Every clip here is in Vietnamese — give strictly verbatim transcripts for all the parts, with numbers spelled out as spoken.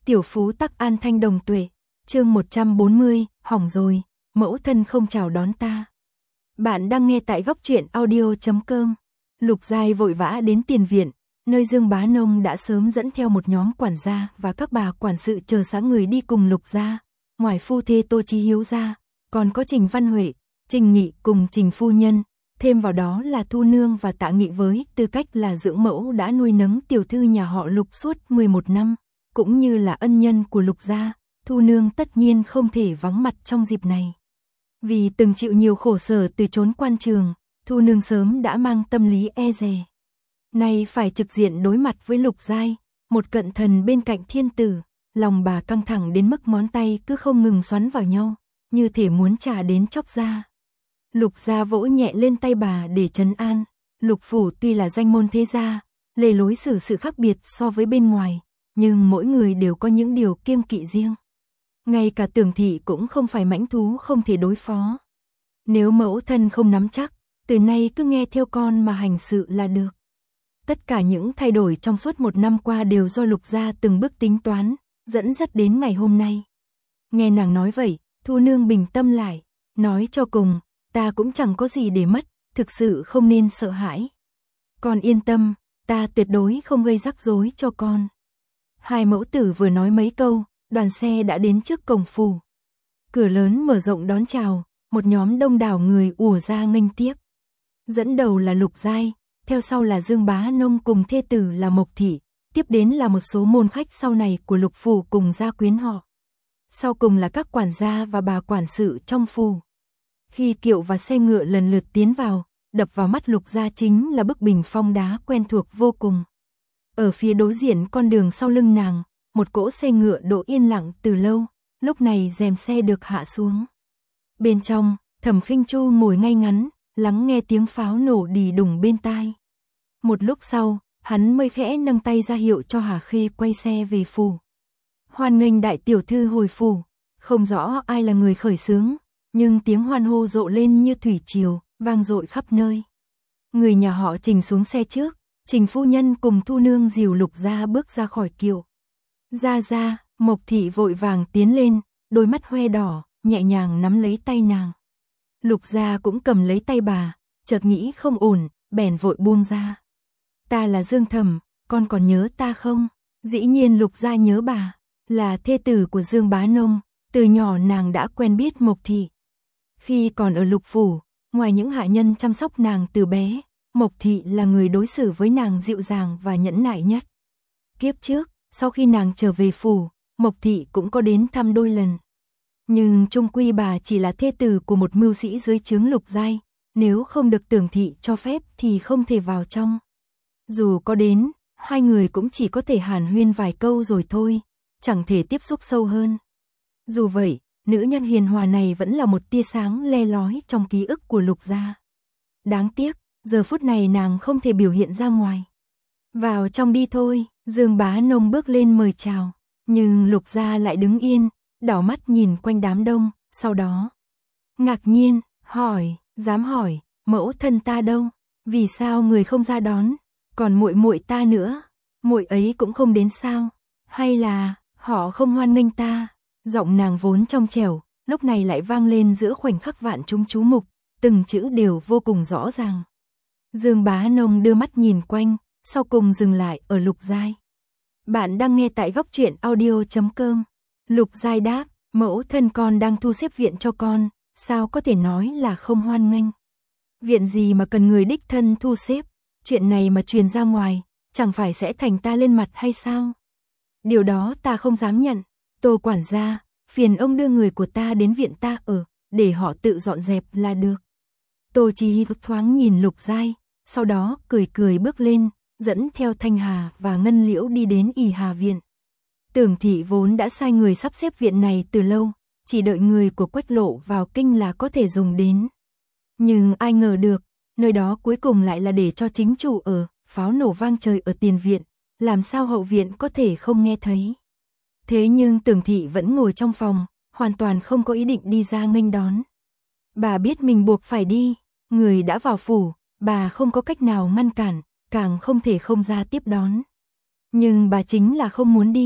Tiểu phú tắc an thanh đồng tuệ, chương một trăm bốn mươi, hỏng rồi, mẫu thân không chào đón ta. Bạn đang nghe tại góc truyện audio chấm com. Lục Giai vội vã đến tiền viện, nơi Dương Bá Nông đã sớm dẫn theo một nhóm quản gia và các bà quản sự chờ sẵn người đi cùng Lục gia. Ngoài phu thê Tô Chí Hiếu ra, còn có Trình Văn Huệ, Trình Nghị cùng Trình phu nhân, thêm vào đó là Thu Nương và Tạ Nghị với tư cách là dưỡng mẫu đã nuôi nấng tiểu thư nhà họ Lục suốt mười một năm, cũng như là ân nhân của Lục gia, Thu Nương tất nhiên không thể vắng mặt trong dịp này. Vì từng chịu nhiều khổ sở từ chốn quan trường, Thu Nương sớm đã mang tâm lý e dè. Nay phải trực diện đối mặt với Lục Giai, một cận thần bên cạnh thiên tử, lòng bà căng thẳng đến mức ngón tay cứ không ngừng xoắn vào nhau, như thể muốn trả đến chóc da. Lục gia vỗ nhẹ lên tay bà để trấn an. Lục phủ tuy là danh môn thế gia, lề lối xử sự khác biệt so với bên ngoài, nhưng mỗi người đều có những điều kiêng kỵ riêng. Ngay cả Tưởng thị cũng không phải mãnh thú không thể đối phó. Nếu mẫu thân không nắm chắc, từ nay cứ nghe theo con mà hành sự là được. Tất cả những thay đổi trong suốt một năm qua đều do Lục gia từng bước tính toán, dẫn dắt đến ngày hôm nay. Nghe nàng nói vậy, Thu Nương bình tâm lại, nói cho cùng, ta cũng chẳng có gì để mất, thực sự không nên sợ hãi. Con yên tâm, ta tuyệt đối không gây rắc rối cho con. Hai mẫu tử vừa nói mấy câu, đoàn xe đã đến trước cổng phủ. Cửa lớn mở rộng đón chào, một nhóm đông đảo người ùa ra nghênh tiếp. Dẫn đầu là Lục Giai, theo sau là Dương Bá Nông cùng thê tử là Mộc Thị, tiếp đến là một số môn khách sau này của Lục phủ cùng gia quyến họ. Sau cùng là các quản gia và bà quản sự trong phủ. Khi kiệu và xe ngựa lần lượt tiến vào, đập vào mắt Lục gia chính là bức bình phong đá quen thuộc vô cùng. Ở phía đối diện con đường sau lưng nàng, một cỗ xe ngựa đỗ yên lặng từ lâu, lúc này rèm xe được hạ xuống. Bên trong, Thẩm Khinh Chu ngồi ngay ngắn, lắng nghe tiếng pháo nổ đì đùng bên tai. Một lúc sau, hắn mới khẽ nâng tay ra hiệu cho Hà Khê quay xe về phủ. Hoan nghênh đại tiểu thư hồi phủ, không rõ ai là người khởi xướng, nhưng tiếng hoan hô rộ lên như thủy triều, vang dội khắp nơi. Người nhà họ Trình xuống xe trước, Trình phu nhân cùng Thu Nương dìu Lục gia bước ra khỏi kiệu. Ra ra, Mộc Thị vội vàng tiến lên, đôi mắt hoe đỏ, nhẹ nhàng nắm lấy tay nàng. Lục gia cũng cầm lấy tay bà, chợt nghĩ không ổn, bèn vội buông ra. Ta là Dương Thẩm, con còn nhớ ta không? Dĩ nhiên Lục gia nhớ bà, là thê tử của Dương Bá Nông, từ nhỏ nàng đã quen biết Mộc Thị. Khi còn ở Lục phủ, ngoài những hạ nhân chăm sóc nàng từ bé, Mộc Thị là người đối xử với nàng dịu dàng và nhẫn nại nhất. Kiếp trước, sau khi nàng trở về phủ, Mộc Thị cũng có đến thăm đôi lần. Nhưng chung quy bà chỉ là thê tử của một mưu sĩ dưới trướng Lục Giai, nếu không được Tưởng thị cho phép thì không thể vào trong. Dù có đến, hai người cũng chỉ có thể hàn huyên vài câu rồi thôi, chẳng thể tiếp xúc sâu hơn. Dù vậy, nữ nhân hiền hòa này vẫn là một tia sáng le lói trong ký ức của Lục gia. Đáng tiếc, giờ phút này nàng không thể biểu hiện ra ngoài. Vào trong đi thôi, Dương Bá Nông bước lên mời chào, nhưng Lục gia lại đứng yên, đảo mắt nhìn quanh đám đông, sau đó ngạc nhiên, hỏi, dám hỏi, mẫu thân ta đâu? Vì sao người không ra đón? Còn muội muội ta nữa, muội ấy cũng không đến sao? Hay là họ không hoan nghênh ta? Giọng nàng vốn trong trẻo, lúc này lại vang lên giữa khoảnh khắc vạn chúng chú mục, từng chữ đều vô cùng rõ ràng. Dương Bá Nông đưa mắt nhìn quanh, sau cùng dừng lại ở Lục Giai. Bạn đang nghe tại góc truyện audio chấm com. Lục Giai đáp, mẫu thân con đang thu xếp viện cho con, sao có thể nói là không hoan nghênh. Viện gì mà cần người đích thân thu xếp, chuyện này mà truyền ra ngoài, chẳng phải sẽ thành ta lên mặt hay sao? Điều đó ta không dám nhận. Tô quản gia, phiền ông đưa người của ta đến viện ta ở, để họ tự dọn dẹp là được. Tô Chí Hiếu thoáng nhìn Lục Giai, sau đó cười cười bước lên, dẫn theo Thanh Hà và Ngân Liễu đi đến ỷ Hà viện. Tưởng thị vốn đã sai người sắp xếp viện này từ lâu, chỉ đợi người của Quách Lộ vào kinh là có thể dùng đến. Nhưng ai ngờ được, nơi đó cuối cùng lại là để cho chính chủ ở, pháo nổ vang trời ở tiền viện, làm sao hậu viện có thể không nghe thấy. Thế nhưng Tưởng thị vẫn ngồi trong phòng, hoàn toàn không có ý định đi ra nghênh đón. Bà biết mình buộc phải đi, người đã vào phủ, bà không có cách nào ngăn cản, càng không thể không ra tiếp đón. Nhưng bà chính là không muốn đi.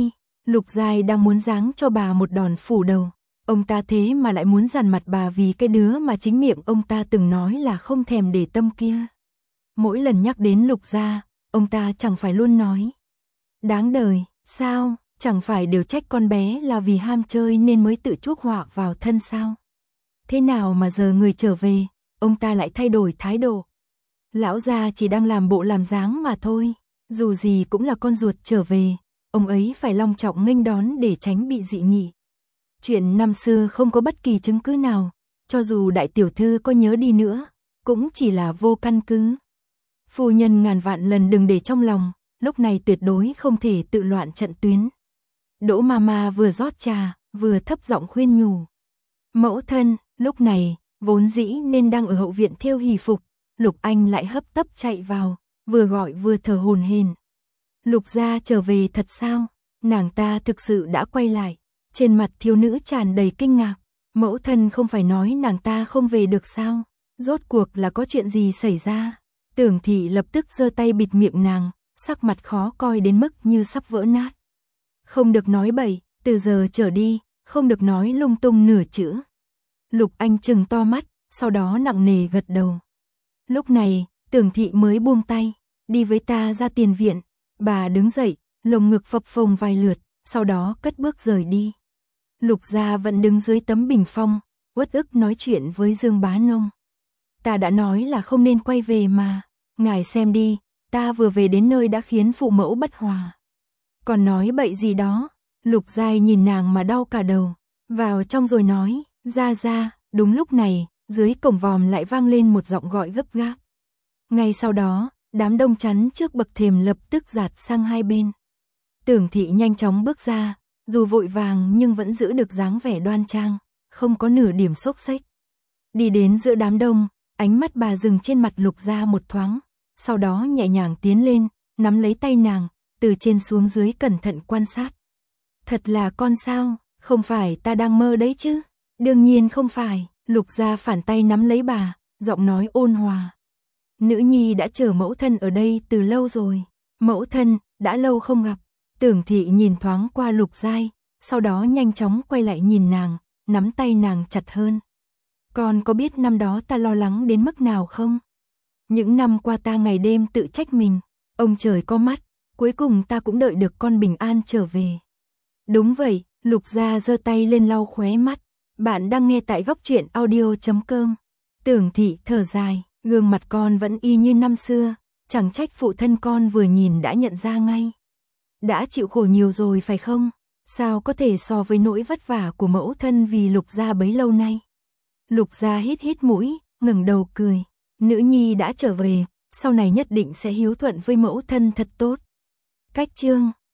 Lục Giai đang muốn giáng cho bà một đòn phủ đầu. Ông ta thế mà lại muốn dằn mặt bà vì cái đứa mà chính miệng ông ta từng nói là không thèm để tâm kia. Mỗi lần nhắc đến Lục gia, ông ta chẳng phải luôn nói. Đáng đời, sao, chẳng phải đều trách con bé là vì ham chơi nên mới tự chuốc họa vào thân sao? Thế nào mà giờ người trở về, ông ta lại thay đổi thái độ? Lão gia chỉ đang làm bộ làm dáng mà thôi, dù gì cũng là con ruột trở về, ông ấy phải long trọng nghênh đón để tránh bị dị nghị. Chuyện năm xưa không có bất kỳ chứng cứ nào, cho dù đại tiểu thư có nhớ đi nữa, cũng chỉ là vô căn cứ. Phu nhân ngàn vạn lần đừng để trong lòng, lúc này tuyệt đối không thể tự loạn trận tuyến. Đỗ Mama vừa rót trà, vừa thấp giọng khuyên nhủ. Mẫu thân, lúc này, vốn dĩ nên đang ở hậu viện thêu hỷ phục, Lục Anh lại hấp tấp chạy vào, vừa gọi vừa thở hổn hển. Lục gia trở về thật sao? Nàng ta thực sự đã quay lại. Trên mặt thiếu nữ tràn đầy kinh ngạc. Mẫu thân không phải nói nàng ta không về được sao? Rốt cuộc là có chuyện gì xảy ra? Tưởng Thị lập tức giơ tay bịt miệng nàng, sắc mặt khó coi đến mức như sắp vỡ nát. Không được nói bậy, từ giờ trở đi, không được nói lung tung nửa chữ. Lục Anh trừng to mắt, sau đó nặng nề gật đầu. Lúc này, Tưởng Thị mới buông tay, đi với ta ra tiền viện. Bà đứng dậy, lồng ngực phập phồng vài lượt, sau đó cất bước rời đi. Lục gia vẫn đứng dưới tấm bình phong, uất ức nói chuyện với Dương Bá Nông. Ta đã nói là không nên quay về mà, ngài xem đi, ta vừa về đến nơi đã khiến phụ mẫu bất hòa. Còn nói bậy gì đó, Lục Giai nhìn nàng mà đau cả đầu, vào trong rồi nói, ra ra, đúng lúc này, dưới cổng vòm lại vang lên một giọng gọi gấp gáp. Ngay sau đó, đám đông chắn trước bậc thềm lập tức dạt sang hai bên. Tưởng Thị nhanh chóng bước ra, dù vội vàng nhưng vẫn giữ được dáng vẻ đoan trang, không có nửa điểm xốc xếch. Đi đến giữa đám đông, ánh mắt bà dừng trên mặt Lục gia một thoáng, sau đó nhẹ nhàng tiến lên, nắm lấy tay nàng, từ trên xuống dưới cẩn thận quan sát. Thật là con sao, không phải ta đang mơ đấy chứ? Đương nhiên không phải, Lục gia phản tay nắm lấy bà, giọng nói ôn hòa. Nữ nhi đã chờ mẫu thân ở đây từ lâu rồi. Mẫu thân, đã lâu không gặp. Tưởng Thị nhìn thoáng qua Lục Giai, sau đó nhanh chóng quay lại nhìn nàng, nắm tay nàng chặt hơn. Con có biết năm đó ta lo lắng đến mức nào không? Những năm qua ta ngày đêm tự trách mình, ông trời có mắt, cuối cùng ta cũng đợi được con bình an trở về. Đúng vậy, Lục gia giơ tay lên lau khóe mắt. Bạn đang nghe tại góc truyện audio chấm com. Tưởng Thị thở dài, gương mặt con vẫn y như năm xưa, chẳng trách phụ thân con vừa nhìn đã nhận ra ngay. Đã chịu khổ nhiều rồi phải không? Sao có thể so với nỗi vất vả của mẫu thân vì Lục gia bấy lâu nay? Lục gia hít hít mũi, ngẩng đầu cười. Nữ nhi đã trở về, sau này nhất định sẽ hiếu thuận với mẫu thân thật tốt. Cách chương